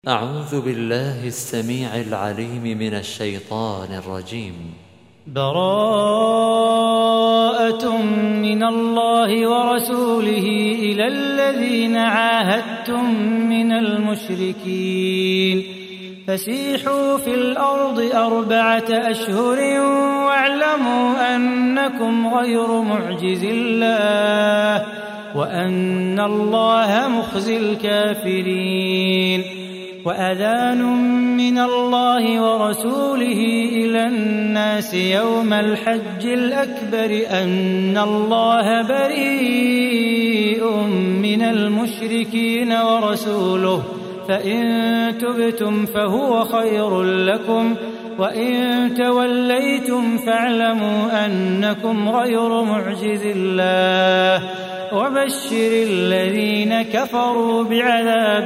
أعوذ بالله السميع العليم من الشيطان الرجيم. براءة من الله ورسوله إلى الذين عاهدتم من المشركين فسيحوا في الأرض 4 أشهر واعلموا أنكم غير معجز الله وأن الله مخزي الكافرين. وأذان من الله ورسوله إلى الناس يوم الحج الأكبر أن الله بريء من المشركين ورسوله فإن تبتم فهو خير لكم وإن توليتم فاعلموا أنكم غير معجز الله وبشر الذين كفروا بعذاب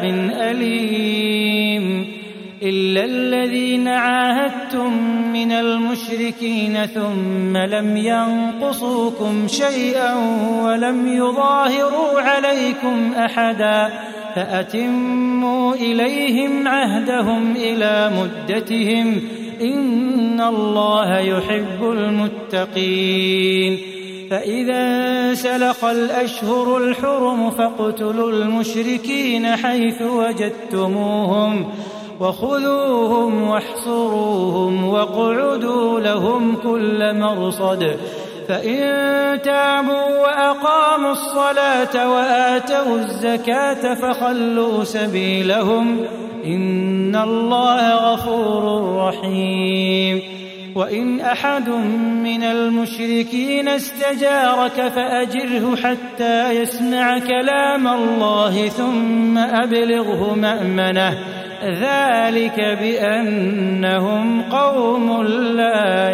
أليم. إلا الذين عاهدتم من المشركين ثم لم ينقصوكم شيئا ولم يظاهروا عليكم أحدا فأتموا إليهم عهدهم إلى مدتهم إن الله يحب المتقين. فإذا سلخ الأشهر الحرم فاقتلوا المشركين حيث وجدتموهم وخذوهم واحصروهم واقعدوا لهم كل مرصد فإن تابوا وأقاموا الصلاة وآتوا الزكاة فخلوا سبيلهم إن الله غفور رحيم. وإن أحد من المشركين استجارك فأجره حتى يسمع كلام الله ثم أبلغه مأمنه ذلك بأنهم قوم لا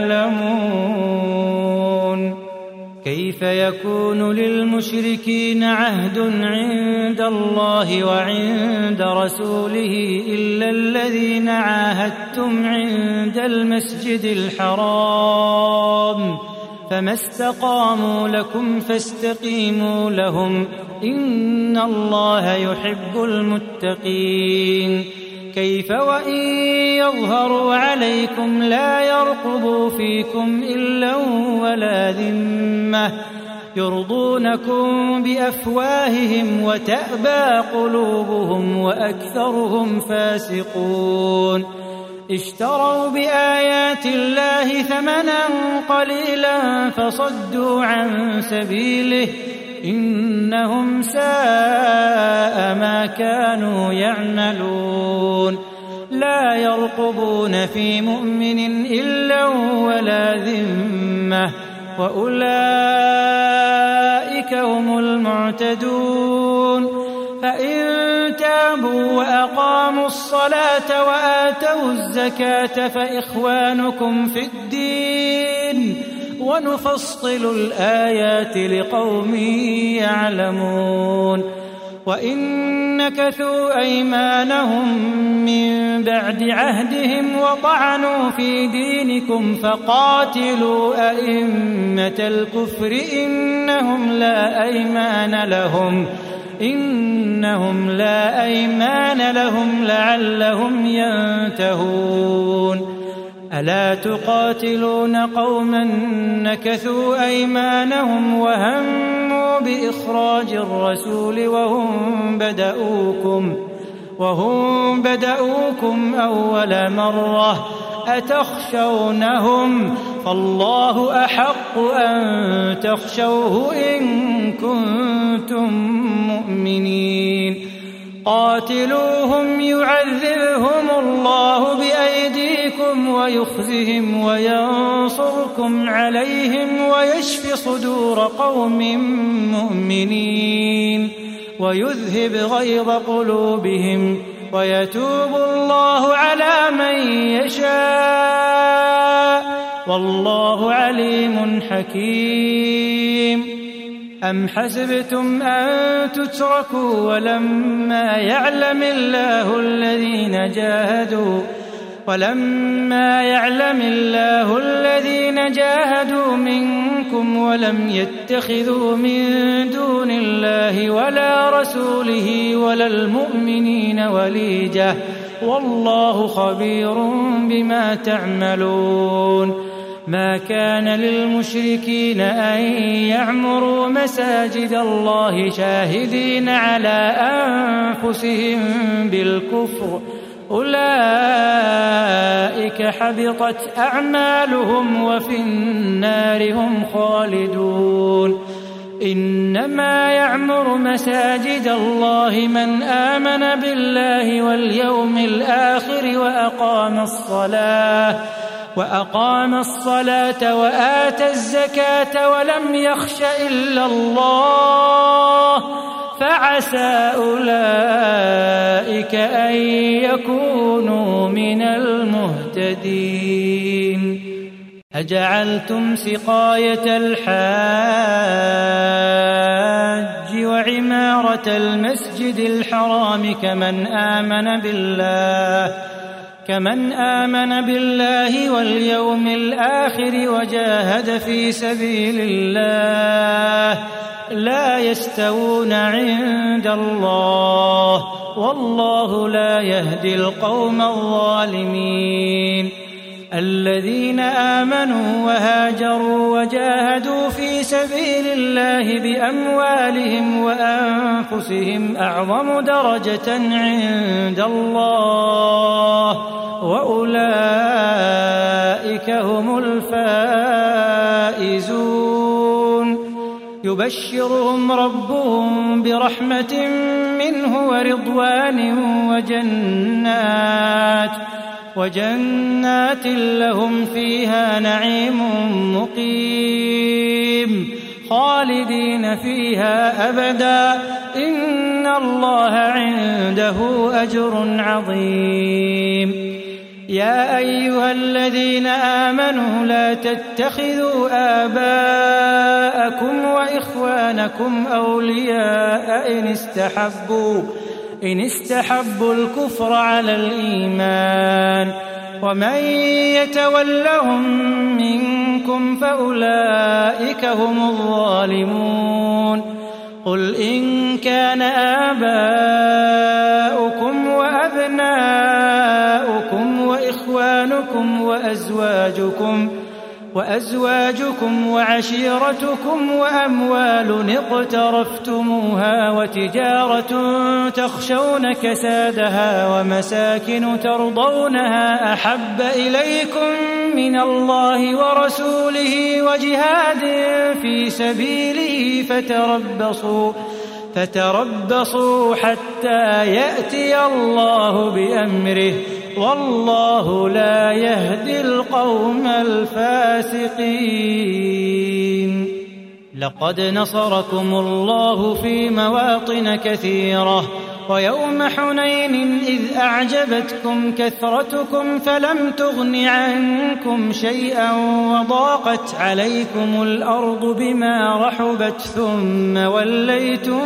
يعلمون. كيف يكون للمشركين عهد عند الله وعند رسوله إلا الذين عاهدتم عند المسجد الحرام فما استقاموا لكم فاستقيموا لهم إن الله يحب المتقين. كيف وإن يظهروا عليكم لا يرقبوا فيكم إلا ولا ذمة يرضونكم بأفواههم وتأبى قلوبهم وأكثرهم فاسقون. اشتروا بآيات الله ثمنا قليلا فصدوا عن سبيله إنهم ساء ما كانوا يعملون. لا يرقبون في مؤمن إلا ولا ذمة وأولئك هم المعتدون. فإن تابوا وأقاموا الصلاة وآتوا الزكاة فإخوانكم في الدين ونفصل الآيات لقوم يعلمون. وإن نكثوا أيمانهم من بعد عهدهم وطعنوا في دينكم فقاتلوا أئمة الكفر إنهم لا أيمان لهم لعلهم ينتهون. ألا تقاتلون قوما نكثوا أيمانهم وهموا بإخراج الرسول وهم بدؤوكم أول مرة أتخشونهم فالله أحق أن تخشوه إن كنتم مؤمنين. قاتلوهم يعذبهم الله بأيديكم ويخزهم وينصركم عليهم ويشف صدور قوم مؤمنين ويذهب غيظ قلوبهم ويتوب الله على من يشاء والله عليم حكيم. أم حسبتم أن تتركوا ولما يعلم الله الذين جاهدوا منكم منكم ولم يتخذوا من دون الله ولا رسوله ولا المؤمنين وليجة والله خبير بما تعملون. ما كان للمشركين أن يعمروا مساجد الله شاهدين على أنفسهم بالكفر أولئك حبطت أعمالهم وفي النار هم خالدون. إنما يعمر مساجد الله من آمن بالله واليوم الآخر وأقام الصلاة وآتى الزكاة ولم يخش إلا الله فعسى أولئك أن يكونوا من المهتدين. أجعلتم سقاية الحاج وعمارة المسجد الحرام كمن آمن بالله واليوم الآخر وجاهد في سبيل الله لا يستوون عند الله والله لا يهدي القوم الظالمين. الذين آمنوا وهاجروا وجاهدوا في سبيل الله بأموالهم وأنفسهم أعظم درجة عند الله وأولئك هم الفائزون. يبشرهم ربهم برحمة منه ورضوان وجنات لهم فيها نعيم مقيم خالدين فيها أبدا إن الله عنده أجر عظيم. يا أيها الذين آمنوا لا تتخذوا آباءكم وإخوانكم أولياء إن استحبوا الكفر على الإيمان ومن يتولهم منكم فأولئك هم الظالمون. قل إن كان آباؤكم وأبناؤكم وإخوانكم وأزواجكم وعشيرتكم وأموال اقترفتموها وتجارة تخشون كسادها ومساكن ترضونها أحب إليكم من الله ورسوله وجهاد في سبيله فتربصوا حتى يأتي الله بأمره والله لا يهدي القوم الفاسقين. لقد نصركم الله في مواطن كثيرة ويوم حنين إذ أعجبتكم كثرتكم فلم تغن عنكم شيئا وضاقت عليكم الأرض بما رحبت ثم وليتم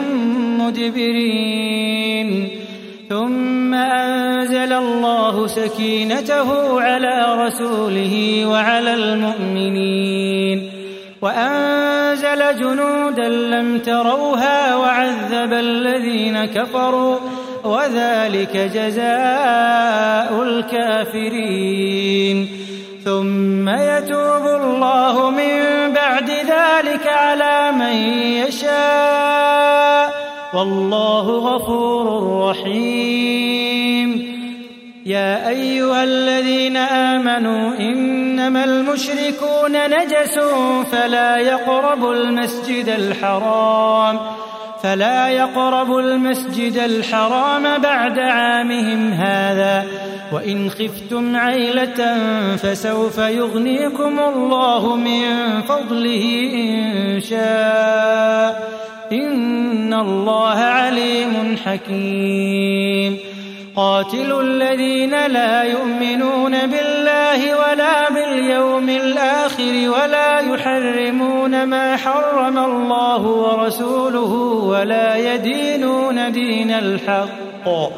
مدبرين. ثم أنزل الله سكينته على رسوله وعلى المؤمنين وأنزل جنودا لم تروها وعذب الذين كفروا وذلك جزاء الكافرين. ثم يتوب الله من بعد ذلك على من يشاء والله غفور رحيم. يا أيها الذين آمنوا إنما المشركون نجس فلا يقربوا المسجد الحرام بعد عامهم هذا وإن خفتم عيلة فسوف يغنيكم الله من فضله إن شاء إن الله عليم حكيم. قاتلوا الذين لا يؤمنون بالله ولا باليوم الآخر ولا يحرمون ما حرم الله ورسوله ولا يدينون دين الحق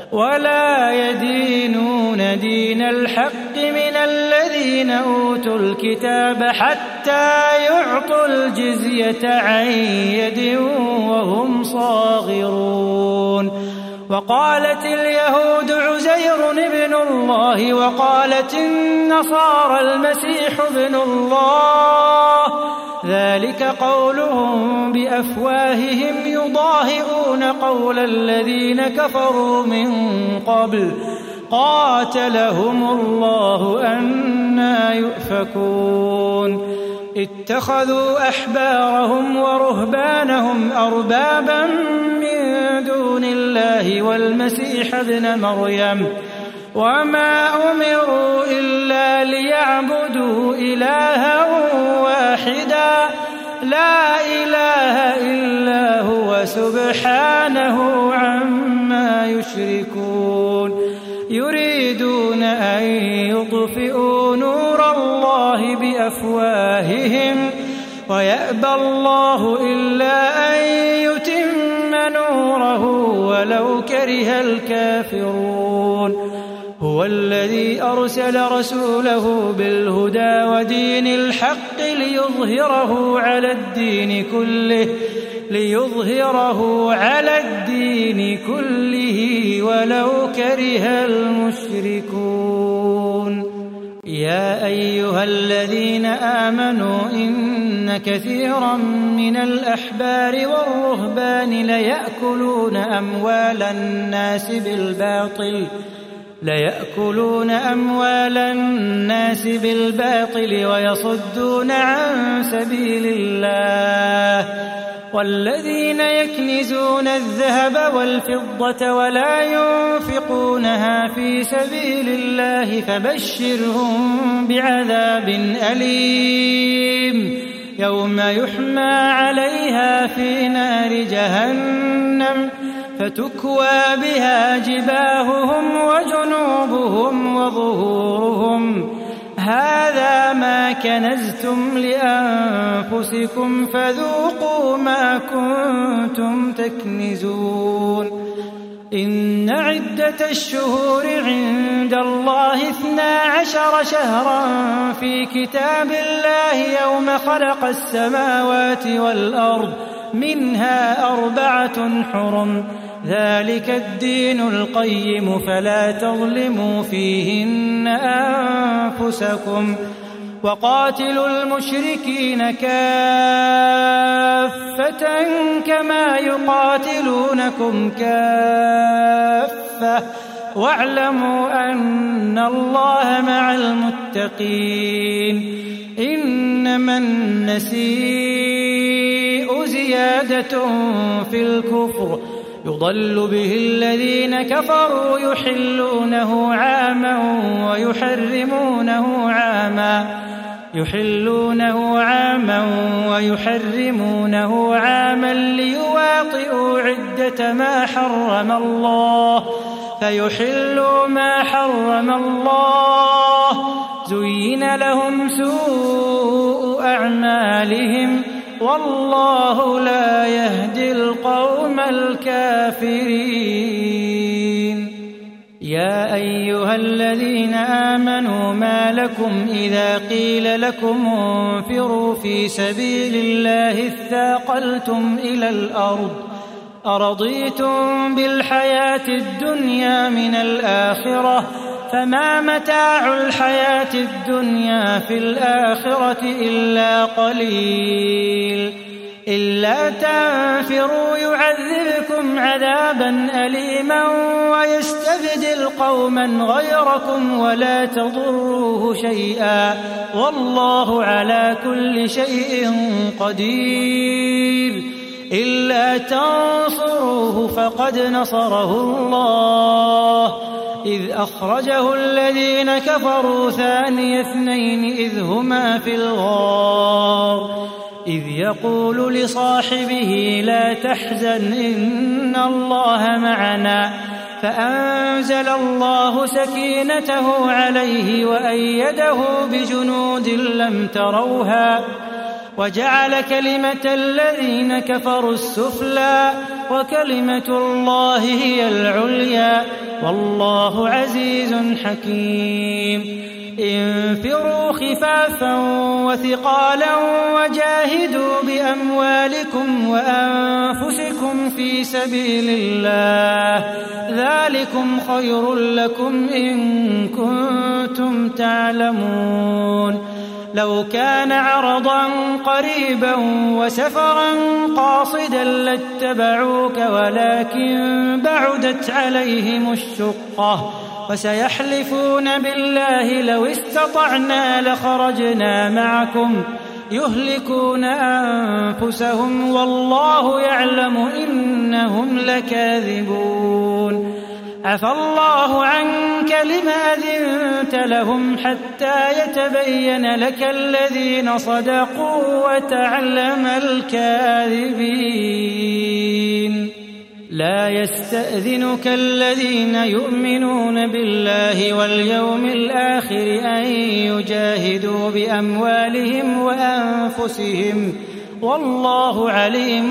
ولا يدينون دين الحق من الذين أوتوا الكتاب حتى يعطوا الجزية عن يد وهم صاغرون. وقالت اليهود عزير ابن الله وقالت النصارى المسيح ابن الله، ذلك قولهم بأفواههم يضاهئون قول الذين كفروا من قبل قاتلهم الله أنى يؤفكون. اتخذوا أحبارهم ورهبانهم أربابا من دون الله والمسيح ابن مريم وما أمروا إلا ليعبدوا إلها واحدا لا إله إلا هو سبحانه عما يشركون. يريدون أن يطفئوا نور الله بأفواههم ويأبى الله إلا أن يتم نوره ولو كره الكافرون. هو الذي أرسل رسوله بالهدى ودين الحق ليظهره على الدين كله ولو كره المشركون. يا أيها الذين آمنوا إن كثيرا من الأحبار والرهبان ليأكلون أموال الناس بالباطل ويصدون عن سبيل الله. والذين يكنزون الذهب والفضة ولا ينفقونها في سبيل الله فبشرهم بعذاب أليم يوم يحمى عليها في نار جهنم فتكوى بها جباههم وجنوبهم وظهورهم هذا ما كنزتم لأنفسكم فذوقوا ما كنتم تكنزون. إن عدة الشهور عند الله 12 شهرا في كتاب الله يوم خلق السماوات والأرض منها 4 حرم ذلك الدين القيم فلا تظلموا فيهن أنفسكم وقاتلوا المشركين كافة كما يقاتلونكم كافة واعلموا أن الله مع المتقين. إنما النسيء زيادة في الكفر يضل به الذين كفروا يحلونه عاما ويحرمونه عاما ليواطئوا عدة ما حرم الله فيحلوا ما حرم الله. زين لهم سوء أعمالهم والله لا يهدي القوم الكافرين. يا أيها الذين آمنوا ما لكم إذا قيل لكم انفروا في سبيل الله اثاقلتم إلى الأرض أرضيتم بالحياة الدنيا من الآخرة فما متاع الحياة الدنيا في الآخرة إلا قليل. إلا تنفروا يعذبكم عذابا أليما ويستبدل قوما غيركم ولا تضروه شيئا والله على كل شيء قدير. إلا تنصروه فقد نصره الله إذ أخرجه الذين كفروا ثاني اثنين إذ هما في الغار إذ يقول لصاحبه لا تحزن إن الله معنا فأنزل الله سكينته عليه وأيده بجنود لم تروها وجعل كلمة الذين كفروا السفلى وكلمة الله هي العليا والله عزيز حكيم انفروا خفافا وثقالا وجاهدوا بأموالكم وأنفسكم في سبيل الله ذلكم خير لكم إن كنتم تعلمون لو كان عرضا قريبا وسفرا قاصدا لاتبعوك ولكن بعدت عليهم الشقة وسيحلفون بالله لو استطعنا لخرجنا معكم يهلكون أنفسهم والله يعلم إنهم لكاذبون عفى الله عنك لم أذنت لهم حتى يتبين لك الذين صدقوا وتعلم الكاذبين لا يستأذنك الذين يؤمنون بالله واليوم الآخر أن يجاهدوا بأموالهم وأنفسهم والله عليم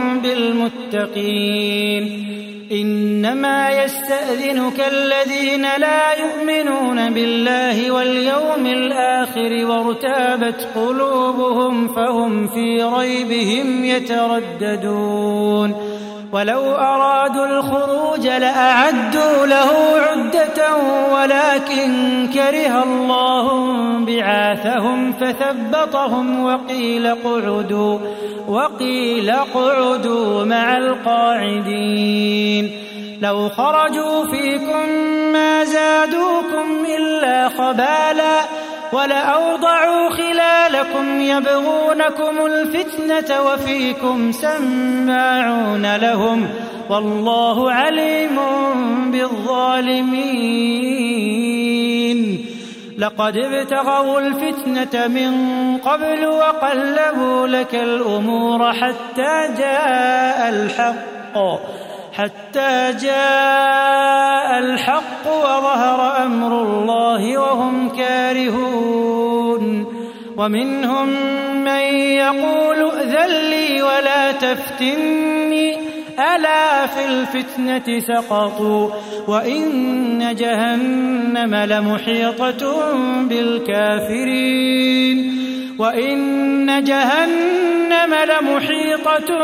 بالمتقين إنما يستأذنك الذين لا يؤمنون بالله واليوم الآخر وارتابت قلوبهم فهم في ريبهم يترددون ولو أرادوا الخروج لأعدوا له عدة ولكن كره الله بعاثهم فثبطهم وقيل اقعدوا مع القاعدين لو خرجوا فيكم ما زادوكم إلا خبالا ولأوضعوا خلالكم يبغونكم الفتنة وفيكم سماعون لهم والله عليم بالظالمين لقد ابتغوا الفتنة من قبل وقلبوا لك الأمور حتى جاء الحق وظهر أمر الله وهم كارهون ومنهم من يقول ائذن لي ولا تفتني ألا في الفتنة سقطوا وإن جهنم لمحيطة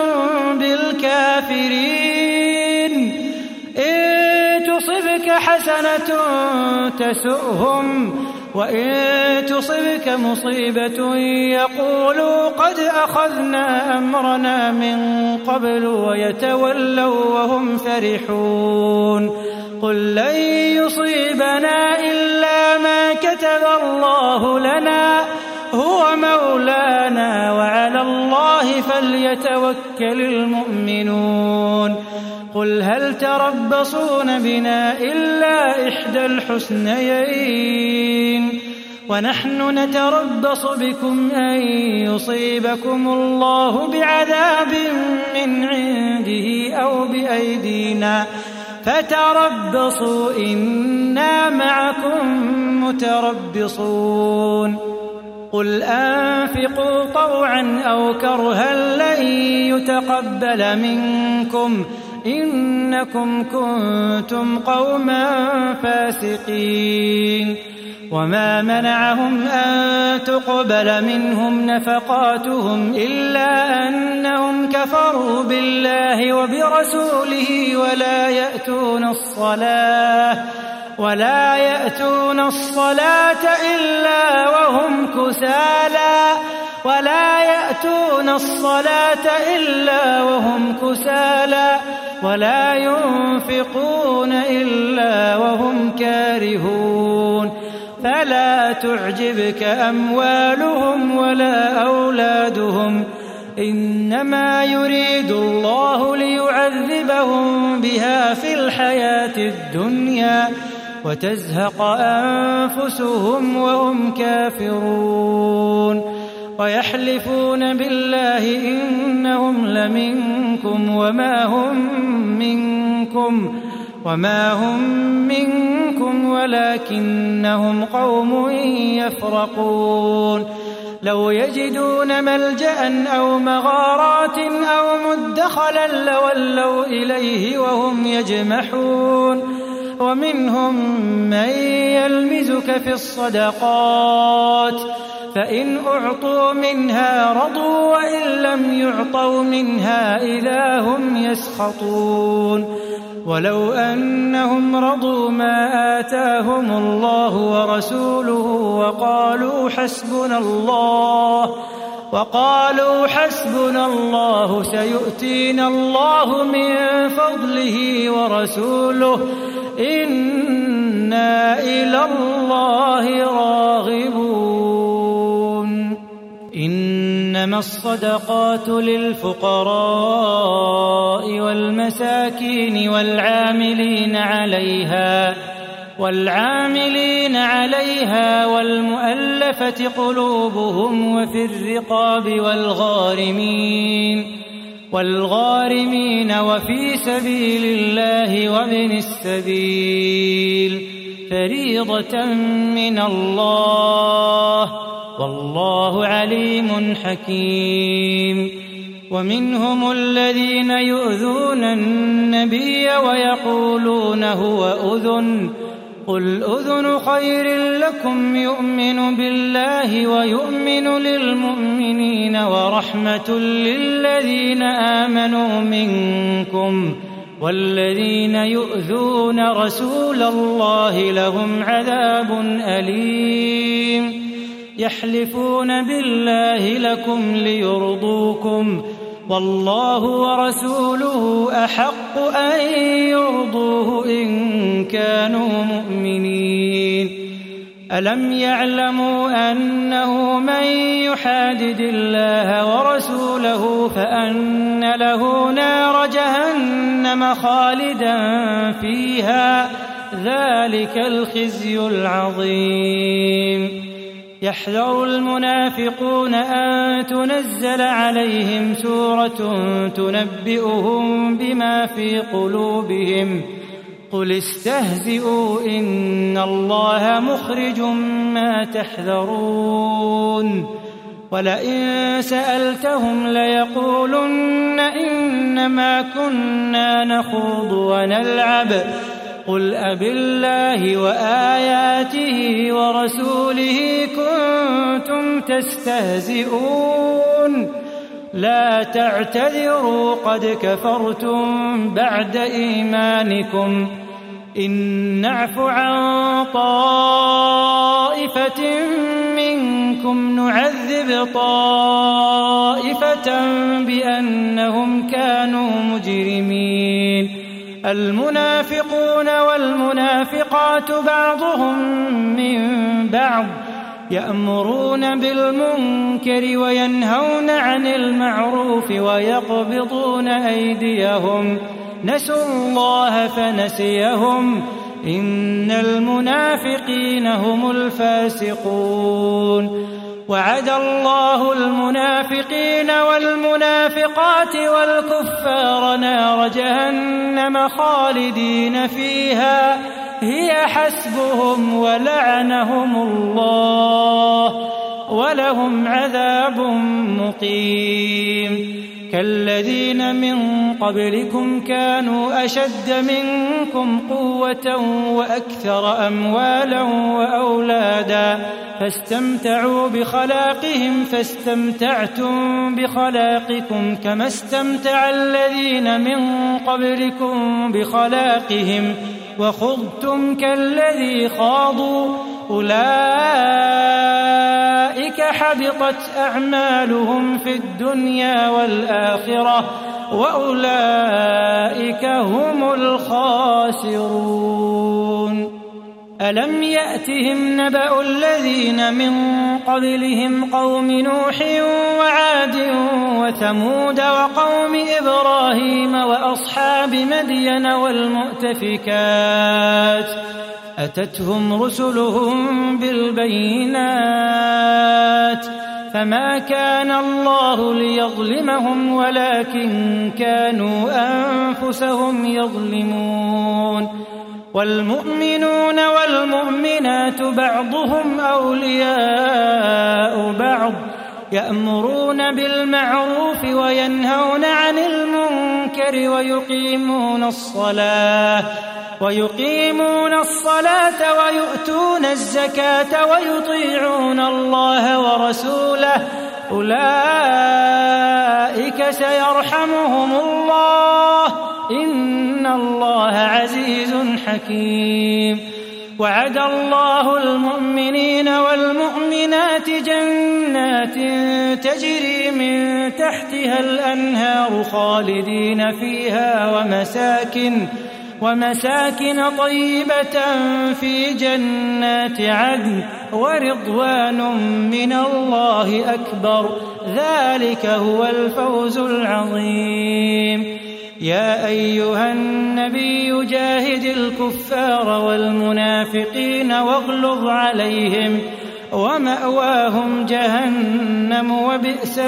بالكافرين إن تصبك حسنة تسؤهم وإن تصبك مصيبة يقولوا قد أخذنا أمرنا من قبل ويتولوا وهم فرحون قل لن يصيبنا إلا ما كتب الله لنا هو مولانا وعلى الله فليتوكل المؤمنون قل هل تربصون بنا إلا إحدى الحسنيين ونحن نتربص بكم أن يصيبكم الله بعذاب من عنده أو بأيدينا فتربصوا إنا معكم متربصون قل أنفقوا طوعا أو كرها لن يتقبل منكم إنكم كنتم قوما فاسقين وما منعهم أن تقبل منهم نفقاتهم إلا أنهم كفروا بالله وبرسوله ولا يأتون الصلاة إلا وهم كسالى ولا ينفقون إلا وهم كارهون فلا تعجبك أموالهم ولا أولادهم إنما يريد الله ليعذبهم بها في الحياة الدنيا وتزهق أنفسهم وهم كافرون ويحلفون بالله إنهم لمنكم وما هم منكم ولكنهم قوم يفرقون لو يجدون ملجأ أو مغارات أو مدخلا لولوا إليه وهم يجمحون ومنهم من يلمزك في الصدقات فإن أعطوا منها رضوا وإن لم يعطوا منها إذا هم يسخطون ولو أنهم رضوا ما آتاهم الله ورسوله وقالوا حسبنا الله سيؤتينا الله من فضله ورسوله إنا إلى الله راغبون إنما الصدقات للفقراء والمساكين والعاملين عليها والمؤلفة قلوبهم وفي الرقاب والغارمين وفي سبيل الله وابن السبيل فريضة من الله والله عليم حكيم ومنهم الذين يؤذون النبي ويقولون هو أذن قل أذن خير لكم يؤمن بالله ويؤمن للمؤمنين ورحمة للذين آمنوا منكم والذين يؤذون رسول الله لهم عذاب أليم يحلفون بالله لكم ليرضوكم والله ورسوله أحق أن يرضوه إن كانوا مؤمنين ألم يعلموا أنه من يحادد الله ورسوله فأن له نار جهنم خالدا فيها ذلك الخزي العظيم يحذر المنافقون أن تنزل عليهم سورة تنبئهم بما في قلوبهم قل استهزئوا إن الله مخرج ما تحذرون ولئن سألتهم ليقولن إنما كنا نخوض ونلعب قل أبالله وآياته ورسوله كنتم تستهزئون لا تعتذروا قد كفرتم بعد إيمانكم إن نعف عن طائفة منكم نعذب طائفة بأنهم كانوا مجرمين المنافقون والمنافقات بعضهم من بعض يأمرون بالمنكر وينهون عن المعروف ويقبضون أيديهم نسوا الله فنسيهم إن المنافقين هم الفاسقون وعد الله المنافقين والمنافقات والكفار نار جهنم خالدين فيها هي حسبهم ولعنهم الله ولهم عذاب مقيم كالذين من قبلكم كانوا أشد منكم قوة وأكثر أموالا وأولادا فاستمتعوا بخلاقهم فاستمتعتم بخلاقكم كما استمتع الذين من قبلكم بخلاقهم وخضتم كالذي خاضوا أولئك حبطت أعمالهم في الدنيا والآخرة وأولئك هم الخاسرون ألم يأتهم نبأ الذين من قبلهم قوم نوح وعاد وثمود وقوم إبراهيم وأصحاب مدين والمؤتفكات أتتهم رسلهم بالبينات فما كان الله ليظلمهم ولكن كانوا أنفسهم يظلمون والمؤمنون والمؤمنات بعضهم أولياء بعض يأمرون بالمعروف وينهون عن المنكر ويقيمون الصلاة ويقيمون الصلاة ويؤتون الزكاة ويطيعون الله ورسوله أولئك سيرحمهم الله إن الله عزيز حكيم. وعد الله المؤمنين والمؤمنات جنات تجري من تحتها الأنهار خالدين فيها ومساكن طيبة في جنات عدن ورضوان من الله أكبر ذلك هو الفوز العظيم. يا أيها النبي جاهد الكفار والمنافقين واغلظ عليهم ومأواهم جهنم وبئس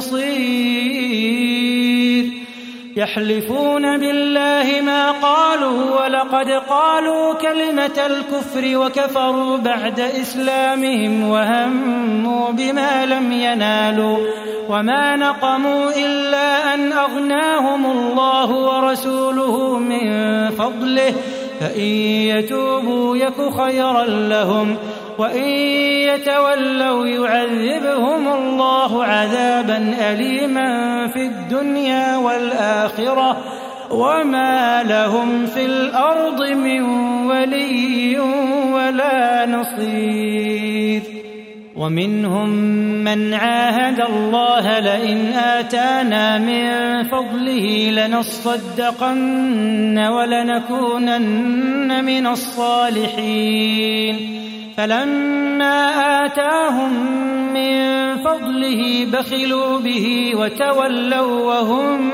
المصير. يحلفون بالله ما قالوا ولقد قالوا كلمة الكفر وكفروا بعد إسلامهم وهموا بما لم ينالوا وما نقموا إلا أن أغناهم الله ورسوله من فضله فإن يتوبوا يك خيرا لهم وإن يتولوا يعذبهم الله عذابا أليما في الدنيا والآخرة وما لهم في الأرض من ولي ولا نصير. ومنهم من عاهد الله لئن آتانا من فضله لنصدقن ولنكونن من الصالحين فلما آتاهم من فضله بخلوا به وتولوا وهم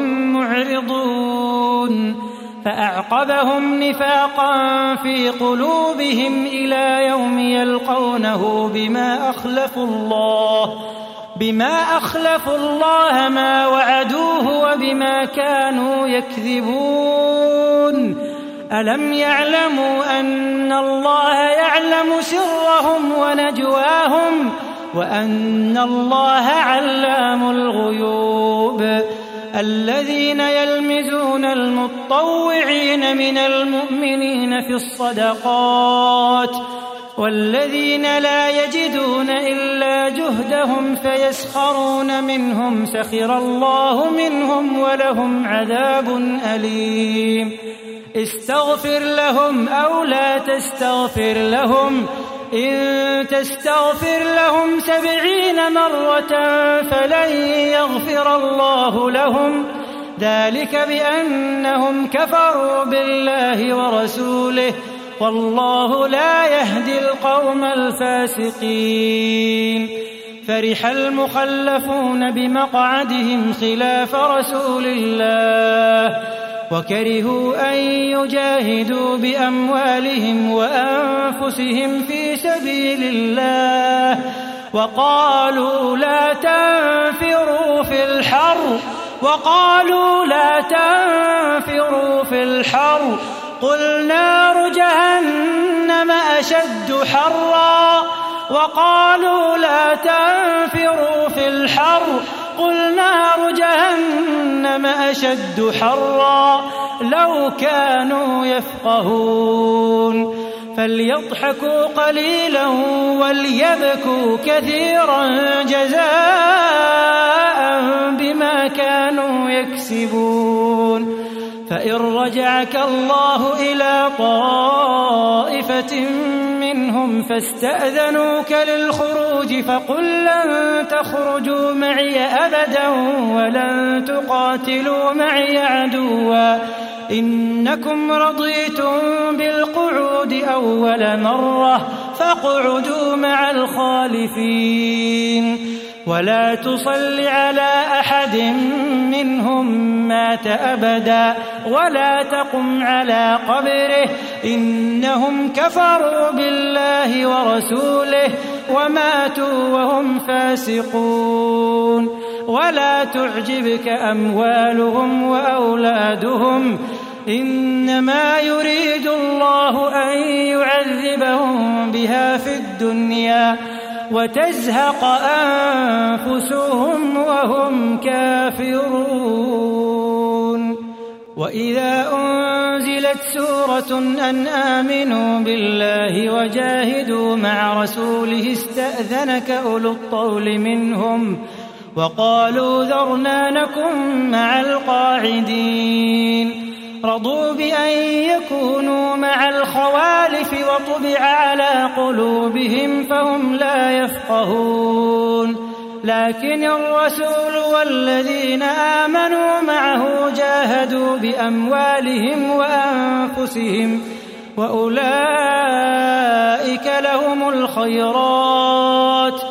معرضون فأعقبهم نفاقا في قلوبهم إلى يوم يلقونه بما أخلفوا الله ما وعدوه وبما كانوا يكذبون. ألم يعلموا أن الله يعلم سرهم ونجواهم وأن الله علام الغيوب. الذين يلمزون المطوعين من المؤمنين في الصدقات والذين لا يجدون إلا جهدهم فيسخرون منهم سخر الله منهم ولهم عذاب أليم. استغفر لهم أو لا تستغفر لهم إن تستغفر لهم 70 مرة فلن يغفر الله لهم ذلك بأنهم كفروا بالله ورسوله والله لا يهدي القوم الفاسقين. فرح المخلفون بمقعدهم خلاف رسول الله وكرهوا أن يجاهدوا بأموالهم وأنفسهم في سبيل الله وقالوا لا تنفروا في الحر قل نار جهنم أشد حرا وقالوا لا تنفروا في الحر قل نار جهنم أشد حرا لو كانوا يفقهون. فليضحكوا قليلا وليبكوا كثيرا جزاء بما كانوا يكسبون. فإن رجعك الله إلى طائفة منهم فاستأذنوك للخروج فقل لن تخرجوا معي أبدا ولن تقاتلوا معي عدوا إنكم رضيتم بالقعود أول مرة فاقعدوا مع الخالفين ولا تصل على أحد منهم مات أبدا ولا تقم على قبره إنهم كفروا بالله ورسوله وماتوا وهم فاسقون. ولا تعجبك أموالهم وأولادهم إنما يريد الله أن يعذبهم بها في الدنيا وتزهق أنفسهم وهم كافرون. وإذا أنزلت سورة أن آمنوا بالله وجاهدوا مع رسوله استأذنك أولو الطول منهم وقالوا ذرنا نكن مع القاعدين رضوا بأن يكونوا مع الخوالف وطبع على قلوبهم فهم لا يفقهون لكن الرسول والذين آمنوا معه جاهدوا بأموالهم وأنفسهم وأولئك لهم الخيرات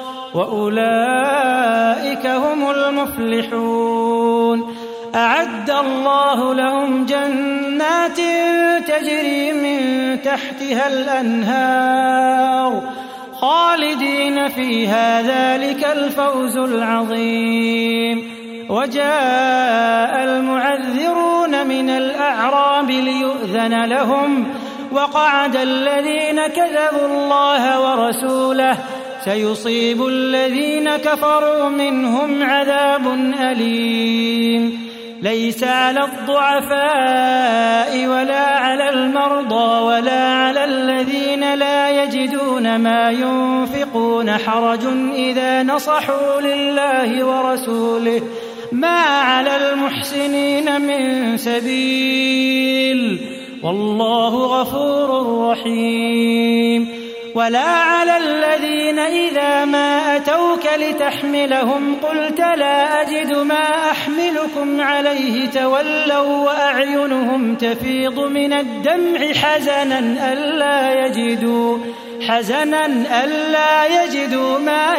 وأولئك هم المفلحون أعد الله لهم جنات تجري من تحتها الأنهار خالدين فيها ذلك الفوز العظيم وجاء المعذرون من الأعراب ليؤذن لهم وقعد الذين كذبوا الله ورسوله سيصيب الذين كفروا منهم عذاب أليم ليس على الضعفاء ولا على المرضى ولا على الذين لا يجدون ما ينفقون حرج إذا نصحوا لله ورسوله ما على المحسنين من سبيل والله غفور رحيم ولا على الذين إذا ما أتوك لتحملهم قلت لا أجد ما أحملكم عليه تولوا وأعينهم تفيض من الدمع حزنا ألا يجدوا ما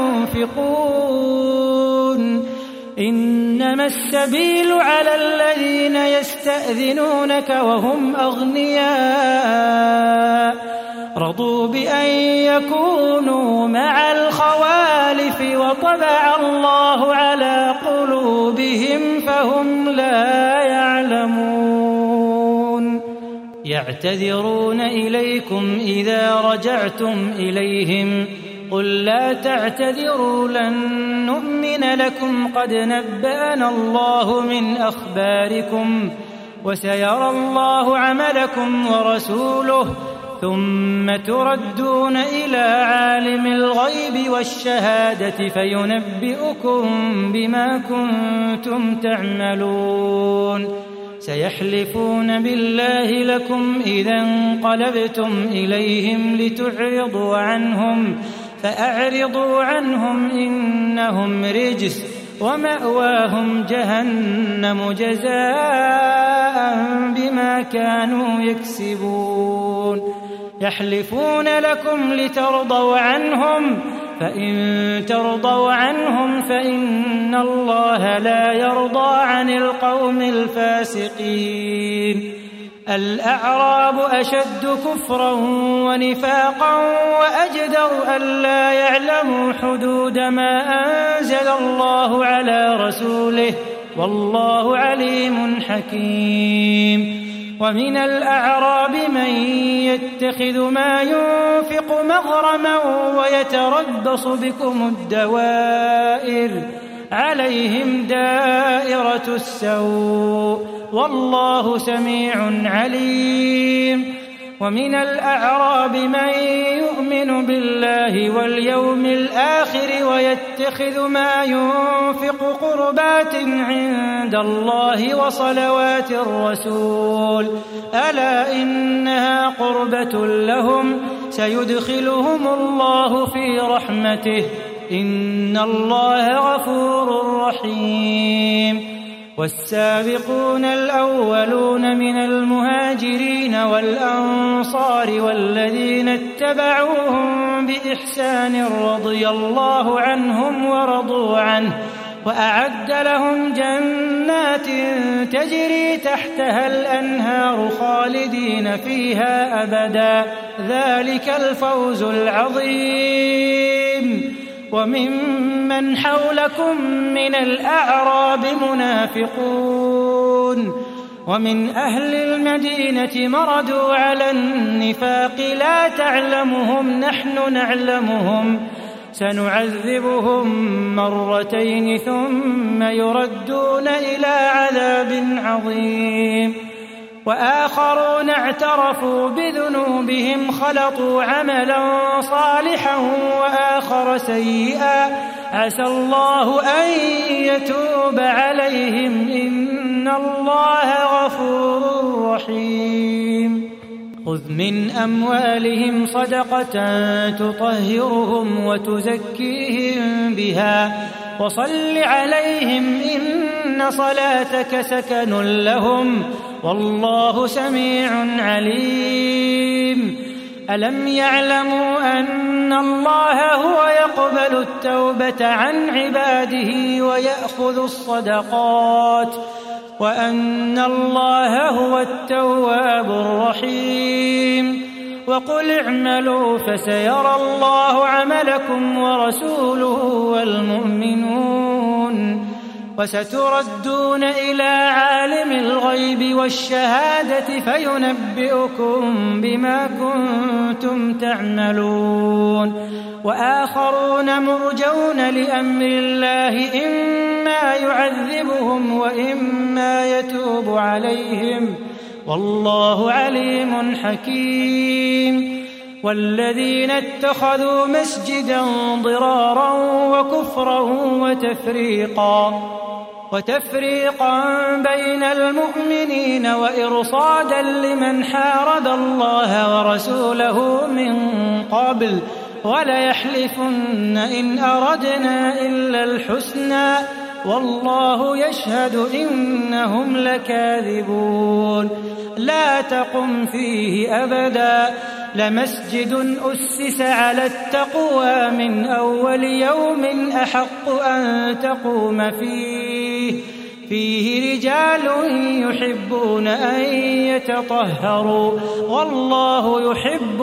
ينفقون إنما السبيل على الذين يستأذنونك وهم أغنياء رضوا بأن يكونوا مع الخوالف وطبع الله على قلوبهم فهم لا يعلمون يعتذرون إليكم إذا رجعتم إليهم قل لا تعتذروا لن نؤمن لكم قد نبأنا الله من أخباركم وسيرى الله عملكم ورسوله ثم تردون إلى عالم الغيب والشهادة فينبئكم بما كنتم تعملون سيحلفون بالله لكم إذا انقلبتم إليهم لتعرضوا عنهم فأعرضوا عنهم إنهم رجس ومأواهم جهنم جزاء بما كانوا يكسبون يحلفون لكم لترضوا عنهم فإن ترضوا عنهم فإن الله لا يرضى عن القوم الفاسقين الأعراب أشد كفرا ونفاقا وأجدر ألا يعلموا حدود ما أنزل الله على رسوله والله عليم حكيم ومن الأعراب من يتخذ ما ينفق مغرما ويتربص بكم الدوائر عليهم دائرة السوء والله سميع عليم ومن الأعراب من يؤمن بالله واليوم الآخر ويتخذ ما ينفق قربات عند الله وصلوات الرسول ألا إنها قربة لهم سيدخلهم الله في رحمته إن الله غفور رحيم والسابقون الأولون من المهاجرين والأنصار والذين اتبعوهم بإحسان رضي الله عنهم ورضوا عنه وأعد لهم جنات تجري تحتها الأنهار خالدين فيها أبدا ذلك الفوز العظيم وممن حولكم من الأعراب منافقون ومن أهل المدينة مردوا على النفاق لا تعلمهم نحن نعلمهم سنعذبهم مرتين ثم يردون إلى عذاب عظيم. وآخرون اعترفوا بذنوبهم خلطوا عملا صالحا وآخر سيئا عسى الله أن يتوب عليهم إن الله غفور رحيم. خذ من أموالهم صدقة تطهرهم وتزكيهم بها وصل عليهم إن صلاتك سكن لهم والله سميع عليم. ألم يعلموا أن الله هو يقبل التوبة عن عباده ويأخذ الصدقات وأن الله هو التواب الرحيم. وقل اعملوا فسيرى الله عملكم ورسوله والمؤمنون وستردون إلى عالم الغيب والشهادة فينبئكم بما كنتم تعملون. وآخرون مرجون لأمر الله إما يعذبهم وإما يتوب عليهم والله عليم حكيم. والذين اتخذوا مسجدا ضرارا وكفرا وتفريقا بين المؤمنين وإرصادا لمن حارب الله ورسوله من قبل وليحلفن إن أردنا إلا الحسنى والله يشهد إنهم لكاذبون. لا تقم فيه أبدا لمسجد أسس على التقوى من أول يوم أحق أن تقوم فيه رجال يحبون أن يتطهروا والله يحب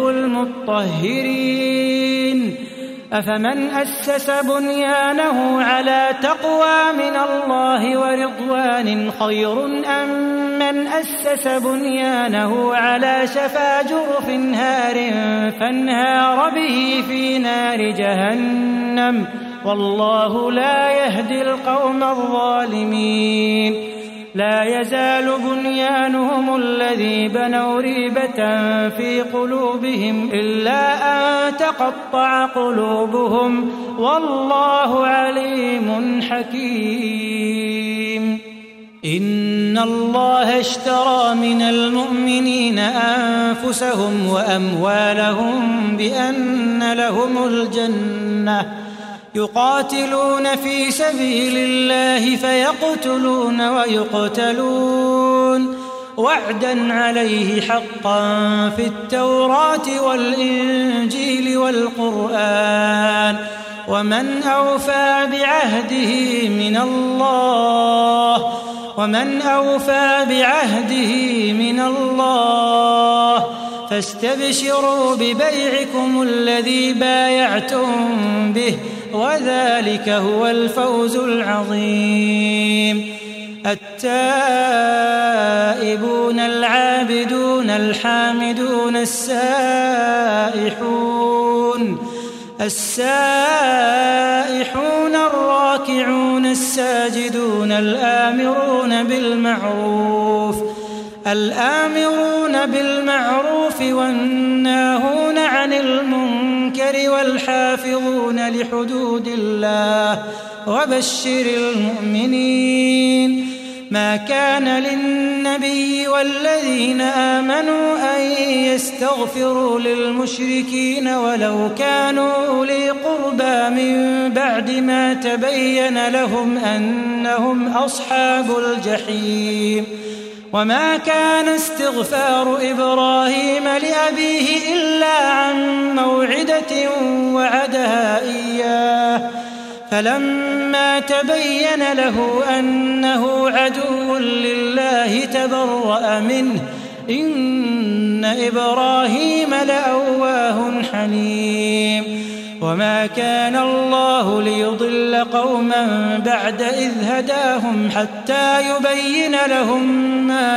المطهرين. أفمن أسس بنيانه على تقوى من الله ورضوان خير أم من أسس بنيانه على شفا جرف هار فانهار به في نار جهنم والله لا يهدي القوم الظالمين. لا يزال بنيانهم الذي بنوا ريبة في قلوبهم إلا أن تقطع قلوبهم والله عليم حكيم. إن الله اشترى من المؤمنين أنفسهم وأموالهم بأن لهم الجنة يقاتلون في سبيل الله فيقتلون ويقتلون وعدا عليه حقا في التوراة والإنجيل والقرآن ومن أوفى بعهده من الله فاستبشروا ببيعكم الذي بايعتم به وذلك هو الفوز العظيم. التائبون العابدون الحامدون السائحون الراكعون الساجدون الآمرون بالمعروف والناهون عن المنكر والحافظون لحدود الله وبشر المؤمنين. ما كان للنبي والذين آمنوا أن يستغفروا للمشركين ولو كانوا أولي قربى من بعد ما تبين لهم أنهم أصحاب الجحيم. وما كان استغفار إبراهيم لأبيه إلا عن موعدة وعدها إياه فلما تبين له أنه عدو لله تبرأ منه إن إبراهيم لأواه حليم. وما كان الله ليضل قوما بعد إذ هداهم حتى يبين لهم ما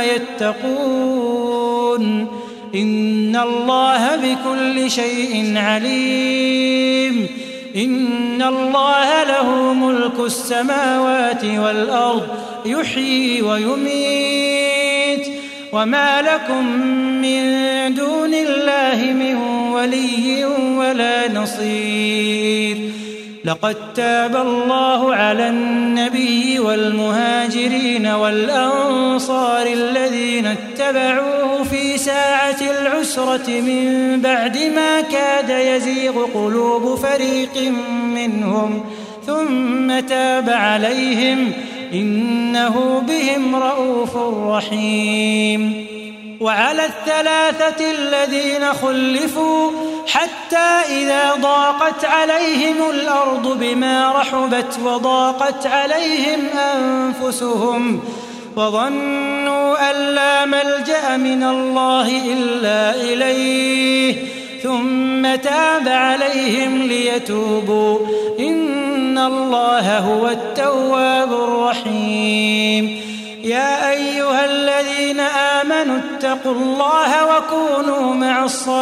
يتقون إن الله بكل شيء عليم. إن الله له ملك السماوات والأرض يحيي ويميت وما لكم من دون الله من ولي ولا نصير لقد تاب الله على النبي والمهاجرين والأنصار الذين اتبعوه في ساعة العسرة من بعد ما كاد يزيغ قلوب فريق منهم ثم تاب عليهم إنه بهم رءوف رحيم وعلى الثلاثة الذين خلفوا حتى إذا ضاقت عليهم الأرض بما رحبت وضاقت عليهم أنفسهم وظنوا أن لا ملجأ من الله إلا إليه ثم تاب عليهم ليتوبوا إن الله هو التواب الرحيم يا أيها الذين آمنوا اتقوا الله وكونوا مع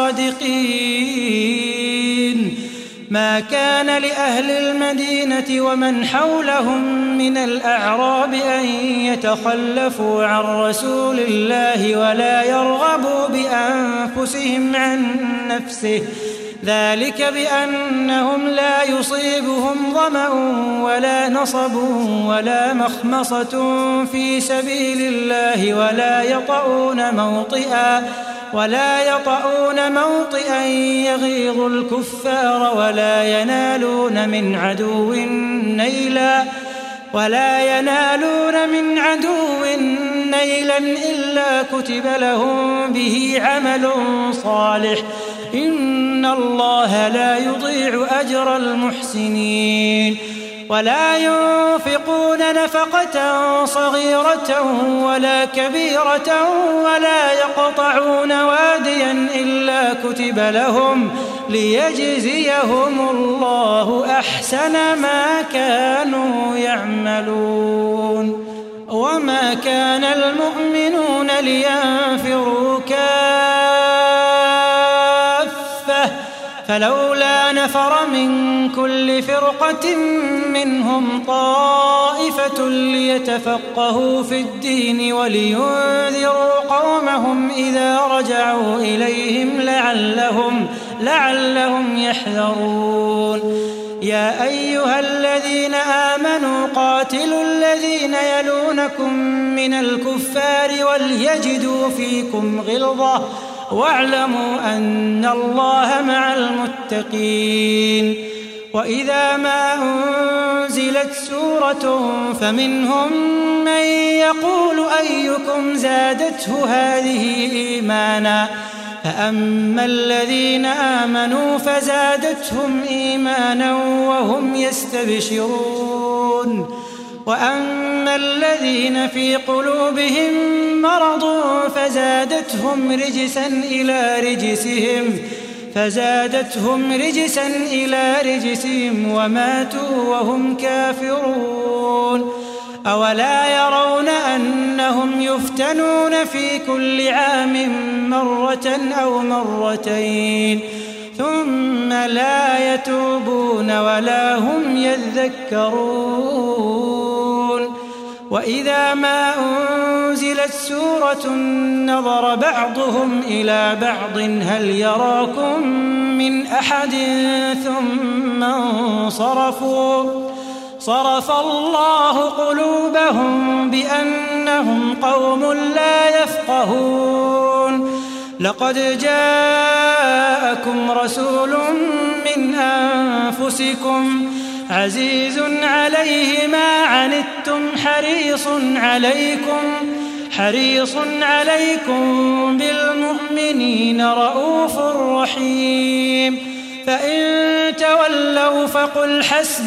الصادقين ما كان لأهل المدينة ومن حولهم من الأعراب أن يتخلفوا عن رسول الله ولا يرغبوا بأنفسهم عن نفسه ذلك بأنهم لا يصيبهم ظمأ ولا نصب ولا مخمصة في سبيل الله ولا يطؤون موطئا يغيظ الكفار ولا ينالون من عدو نيلا إلا كتب لهم به عمل صالح إن الله لا يضيع أجر المحسنين ولا ينفقون نفقة صغيرة ولا كبيرة ولا يقطعون واديا إلا كتب لهم ليجزيهم الله أحسن ما كانوا يعملون وما كان المؤمنون لينفروا كافة فلولا نفر من كل فرقة منهم طائفة ليتفقهوا في الدين ولينذروا قومهم إذا رجعوا إليهم لعلهم يحذرون يا أيها الذين آمنوا قاتلوا الذين يلونكم من الكفار وليجدوا فيكم غلظة واعلموا أن الله مع المتقين وإذا ما أنزلت سورة فمنهم من يقول أيكم زادته هذه إيمانا فأما الذين آمنوا فزادتهم إيمانا وهم يستبشرون وأما الذين في قلوبهم مرض فزادتهم رجسا إلى رجسهم وماتوا وهم كافرون أولا يرون أنهم يفتنون في كل عام مرة أو مرتين ثم لا يتوبون ولا هم يذكرون وإذا ما أنزلت سورة نظر بعضهم إلى بعض هل يراكم من أحد ثم انصرفوا صرف الله قلوبهم بأنهم قوم لا يفقهون لقد جاءكم رسول من أنفسكم عزيز عليه ما عنتم حريص عليكم بالمؤمنين رؤوف رحيم فإن تولوا فقل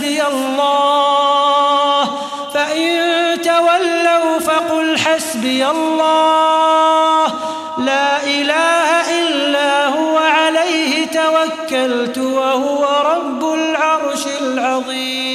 حسبي الله لا إله إلا هو عليه توكلت وهو رب العرش العظيم